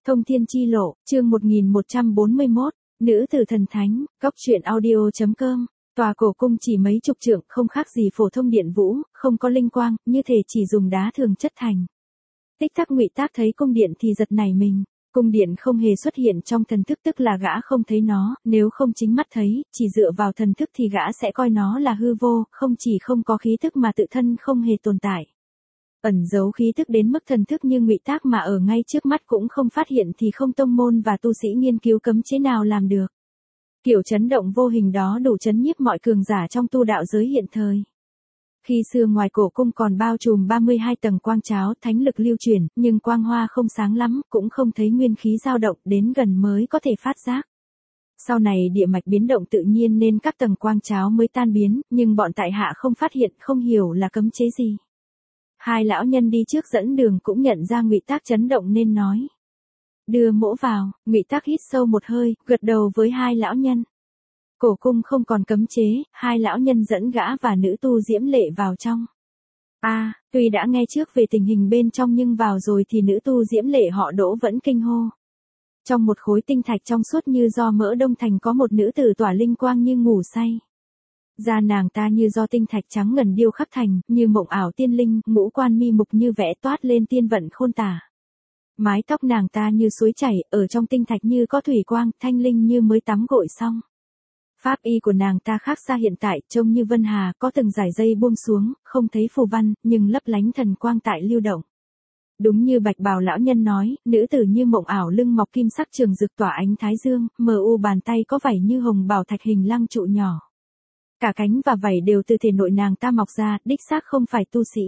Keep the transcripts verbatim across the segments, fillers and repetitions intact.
Thông thiên chi lộ, chương một nghìn một trăm bốn mươi mốt, nữ tử thần thánh, góc truyện audio.com. Tòa cổ cung chỉ mấy chục trượng, không khác gì phổ thông điện vũ, không có linh quang, như thể chỉ dùng đá thường chất thành. Tích tắc Ngụy Tác thấy cung điện thì giật nảy mình. Cung điện không hề xuất hiện trong thần thức, tức là gã không thấy nó, nếu không chính mắt thấy, chỉ dựa vào thần thức thì gã sẽ coi nó là hư vô, không chỉ không có khí thức mà tự thân không hề tồn tại. Ẩn giấu khí thức đến mức thần thức như Ngụy Tác mà ở ngay trước mắt cũng không phát hiện thì không tông môn và tu sĩ nghiên cứu cấm chế nào làm được. Kiểu chấn động vô hình đó đủ chấn nhiếp mọi cường giả trong tu đạo giới hiện thời. Khi xưa ngoài cổ cung còn bao trùm ba mươi hai tầng quang cháo, thánh lực lưu chuyển, nhưng quang hoa không sáng lắm, cũng không thấy nguyên khí dao động, đến gần mới có thể phát giác. Sau này địa mạch biến động tự nhiên nên các tầng quang cháo mới tan biến, nhưng bọn tại hạ không phát hiện, không hiểu là cấm chế gì. Hai lão nhân đi trước dẫn đường cũng nhận ra Ngụy Tác chấn động nên nói: "Đưa mỗ vào." Ngụy Tác hít sâu một hơi, gật đầu với hai lão nhân. Cổ cung không còn cấm chế, hai lão nhân dẫn gã và nữ tu Diễm Lệ vào trong. A, à, tuy đã nghe trước về tình hình bên trong nhưng vào rồi thì nữ tu Diễm Lệ họ Đỗ vẫn kinh hô. Trong một khối tinh thạch trong suốt như do mỡ đông thành có một nữ tử tỏa linh quang như ngủ say. Da nàng ta như do tinh thạch trắng ngần điêu khắc thành, như mộng ảo tiên linh, ngũ quan mi mục như vẽ toát lên tiên vận khôn tả. Mái tóc nàng ta như suối chảy, ở trong tinh thạch như có thủy quang, thanh linh như mới tắm gội xong. Pháp y của nàng ta khác xa hiện tại, trông như vân hà, có từng dải dây buông xuống, không thấy phù văn, nhưng lấp lánh thần quang tại lưu động. Đúng như Bạch Bào lão nhân nói, nữ tử như mộng ảo, lưng mọc kim sắc trường rực tỏa ánh thái dương, mờ u bàn tay có vảy như hồng bảo thạch hình lăng trụ nhỏ. Cả cánh và vảy đều từ thể nội nàng ta mọc ra, đích xác không phải tu sĩ.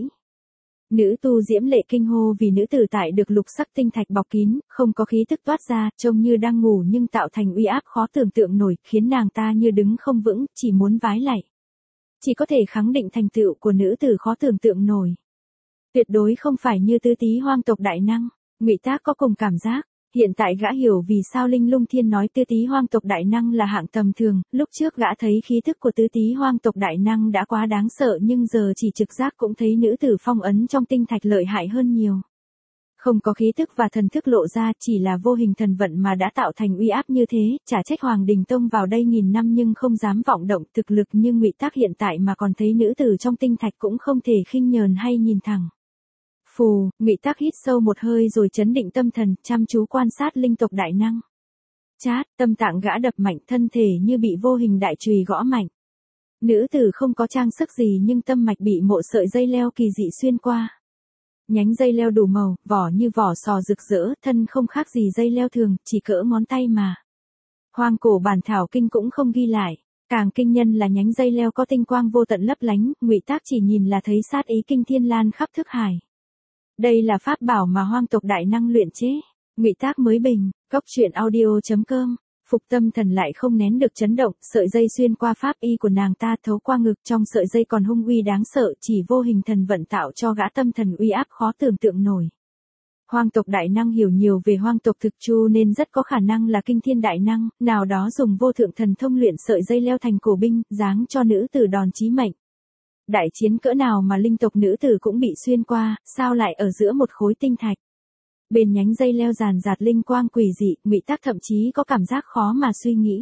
Nữ tu Diễm Lệ kinh hô vì nữ tử tại được lục sắc tinh thạch bọc kín, không có khí tức toát ra, trông như đang ngủ nhưng tạo thành uy áp khó tưởng tượng nổi, khiến nàng ta như đứng không vững, chỉ muốn vái lạy. Chỉ có thể khẳng định thành tựu của nữ tử khó tưởng tượng nổi. Tuyệt đối không phải như Tứ Tí Hoang tộc đại năng. Ngụy Tác có cùng cảm giác. Hiện tại gã hiểu vì sao Linh Lung Thiên nói Tứ Tí Hoang tộc đại năng là hạng tầm thường, lúc trước gã thấy khí thức của Tứ Tí Hoang tộc đại năng đã quá đáng sợ nhưng giờ chỉ trực giác cũng thấy nữ tử phong ấn trong tinh thạch lợi hại hơn nhiều. Không có khí thức và thần thức lộ ra, chỉ là vô hình thần vận mà đã tạo thành uy áp như thế, chả trách Hoàng Đình Tông vào đây nghìn năm nhưng không dám vọng động, thực lực như Ngụy Tác hiện tại mà còn thấy nữ tử trong tinh thạch cũng không thể khinh nhờn hay nhìn thẳng. Phù, Ngụy Tác hít sâu một hơi rồi chấn định tâm thần, chăm chú quan sát linh tộc đại năng. Chát, tâm tạng gã đập mạnh, thân thể như bị vô hình đại chùy gõ mạnh. Nữ tử không có trang sức gì nhưng tâm mạch bị mộ sợi dây leo kỳ dị xuyên qua. Nhánh dây leo đủ màu, vỏ như vỏ sò rực rỡ, thân không khác gì dây leo thường, chỉ cỡ ngón tay mà. Hoang cổ bản thảo kinh cũng không ghi lại. Càng kinh nhân là nhánh dây leo có tinh quang vô tận lấp lánh, Ngụy Tác chỉ nhìn là thấy sát ý kinh thiên lan khắp thức hải. Đây là pháp bảo mà hoang tộc đại năng luyện chế. Ngụy Tác mới bình, góc truyện audio.com. Phục tâm thần lại không nén được chấn động, sợi dây xuyên qua pháp y của nàng ta thấu qua ngực, trong sợi dây còn hung uy đáng sợ, chỉ vô hình thần vận tạo cho gã tâm thần uy áp khó tưởng tượng nổi. Hoang tộc đại năng hiểu nhiều về hoang tộc thực chu nên rất có khả năng là kinh thiên đại năng, nào đó dùng vô thượng thần thông luyện sợi dây leo thành cổ binh, giáng cho nữ tử đòn chí mệnh. Đại chiến cỡ nào mà linh tộc nữ tử cũng bị xuyên qua, sao lại ở giữa một khối tinh thạch. Bên nhánh dây leo ràn rạt linh quang quỷ dị, Ngụy Tác thậm chí có cảm giác khó mà suy nghĩ.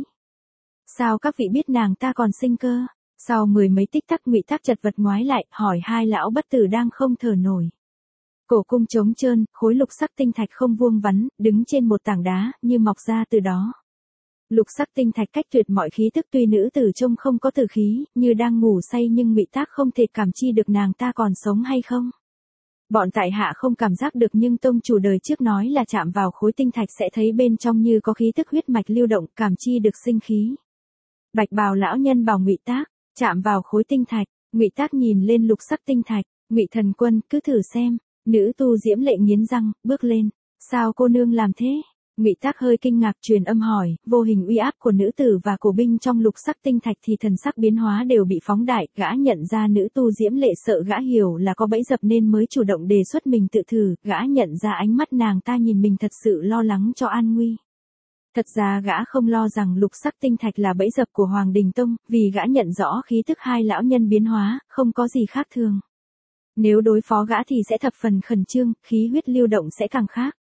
Sao các vị biết nàng ta còn sinh cơ? Sau mười mấy tích tắc Ngụy Tác chật vật ngoái lại, hỏi hai lão bất tử đang không thở nổi. Cổ cung trống trơn, khối lục sắc tinh thạch không vuông vắn, đứng trên một tảng đá, như mọc ra từ đó. Lục sắc tinh thạch cách tuyệt mọi khí tức, tuy nữ tử trông không có tử khí, như đang ngủ say nhưng Ngụy Tác không thể cảm chi được nàng ta còn sống hay không. Bọn tại hạ không cảm giác được nhưng tông chủ đời trước nói là chạm vào khối tinh thạch sẽ thấy bên trong như có khí tức huyết mạch lưu động, cảm chi được sinh khí. Bạch Bào lão nhân bảo Ngụy Tác, chạm vào khối tinh thạch. Ngụy Tác nhìn lên lục sắc tinh thạch, Ngụy thần quân, cứ thử xem. Nữ tu Diễm Lệ nghiến răng, bước lên. Sao cô nương làm thế? Ngụy Tác hơi kinh ngạc truyền âm hỏi, vô hình uy áp của nữ tử và cổ binh trong lục sắc tinh thạch thì thần sắc biến hóa đều bị phóng đại, gã nhận ra nữ tu Diễm Lệ sợ gã hiểu là có bẫy dập nên mới chủ động đề xuất mình tự thử, gã nhận ra ánh mắt nàng ta nhìn mình thật sự lo lắng cho an nguy. Thật ra gã không lo rằng lục sắc tinh thạch là bẫy dập của Hoàng Đình Tông, vì gã nhận rõ khí tức hai lão nhân biến hóa, không có gì khác thường. Nếu đối phó gã thì sẽ thập phần khẩn trương, khí huyết lưu động sẽ càng khác.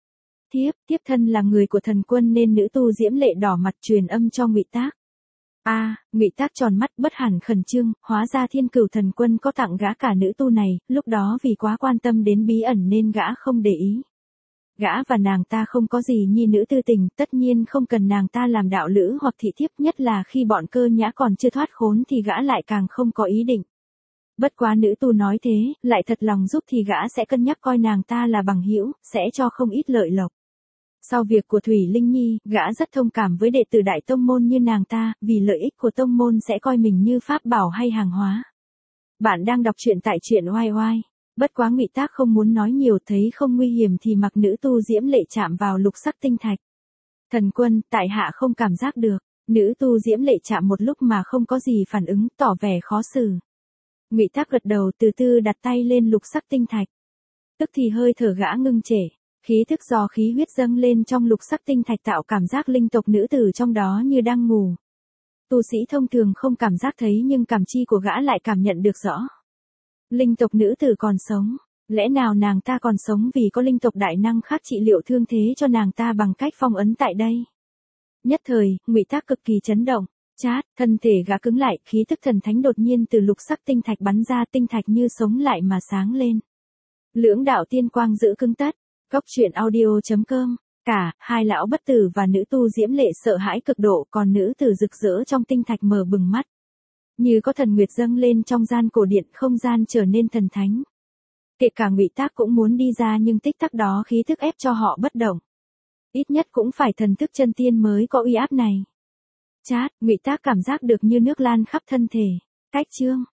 Thiếp, thiếp thân là người của thần quân nên nữ tu Diễm Lệ đỏ mặt truyền âm cho Ngụy Tác. A, à, Ngụy Tác tròn mắt bất hẳn khẩn trương, hóa ra Thiên Cửu thần quân có tặng gã cả nữ tu này, lúc đó vì quá quan tâm đến bí ẩn nên gã không để ý. Gã và nàng ta không có gì nhi nữ tư tình, tất nhiên không cần nàng ta làm đạo lữ hoặc thị thiếp, nhất là khi bọn Cơ Nhã còn chưa thoát khốn thì gã lại càng không có ý định. Bất quá nữ tu nói thế, lại thật lòng giúp thì gã sẽ cân nhắc coi nàng ta là bằng hữu, sẽ cho không ít lợi lộc. Sau việc của Thủy Linh Nhi, gã rất thông cảm với đệ tử đại tông môn như nàng ta, vì lợi ích của tông môn sẽ coi mình như pháp bảo hay hàng hóa. Bạn đang đọc truyện tại truyện oai oai. Bất quá Ngụy Tác không muốn nói nhiều, thấy không nguy hiểm thì mặc nữ tu Diễm Lệ chạm vào lục sắc tinh thạch. Thần quân, tại hạ không cảm giác được. Nữ tu Diễm Lệ chạm một lúc mà không có gì phản ứng, tỏ vẻ khó xử. Ngụy Tác gật đầu, từ từ đặt tay lên lục sắc tinh thạch. Tức thì hơi thở gã ngưng trệ, khí thức do khí huyết dâng lên trong lục sắc tinh thạch tạo cảm giác linh tộc nữ tử trong đó như đang ngủ. Tu sĩ thông thường không cảm giác thấy nhưng cảm chi của gã lại cảm nhận được rõ. Linh tộc nữ tử còn sống, lẽ nào nàng ta còn sống vì có linh tộc đại năng khác trị liệu thương thế cho nàng ta bằng cách phong ấn tại đây. Nhất thời, Ngụy Tác cực kỳ chấn động, chát, thân thể gã cứng lại, khí tức thần thánh đột nhiên từ lục sắc tinh thạch bắn ra, tinh thạch như sống lại mà sáng lên. Lưỡng đạo tiên quang giữ cứng tất, Cốc truyện audio chấm com. Cả, hai lão bất tử và nữ tu Diễm Lệ sợ hãi cực độ, còn nữ tử rực rỡ trong tinh thạch mở bừng mắt. Như có thần nguyệt dâng lên trong gian cổ điện, không gian trở nên thần thánh. Kể cả Ngụy Tác cũng muốn đi ra nhưng tích tắc đó khí thức ép cho họ bất động. Ít nhất cũng phải thần thức chân tiên mới có uy áp này. Chát, Ngụy Tác cảm giác được như nước lan khắp thân thể. Cách chương.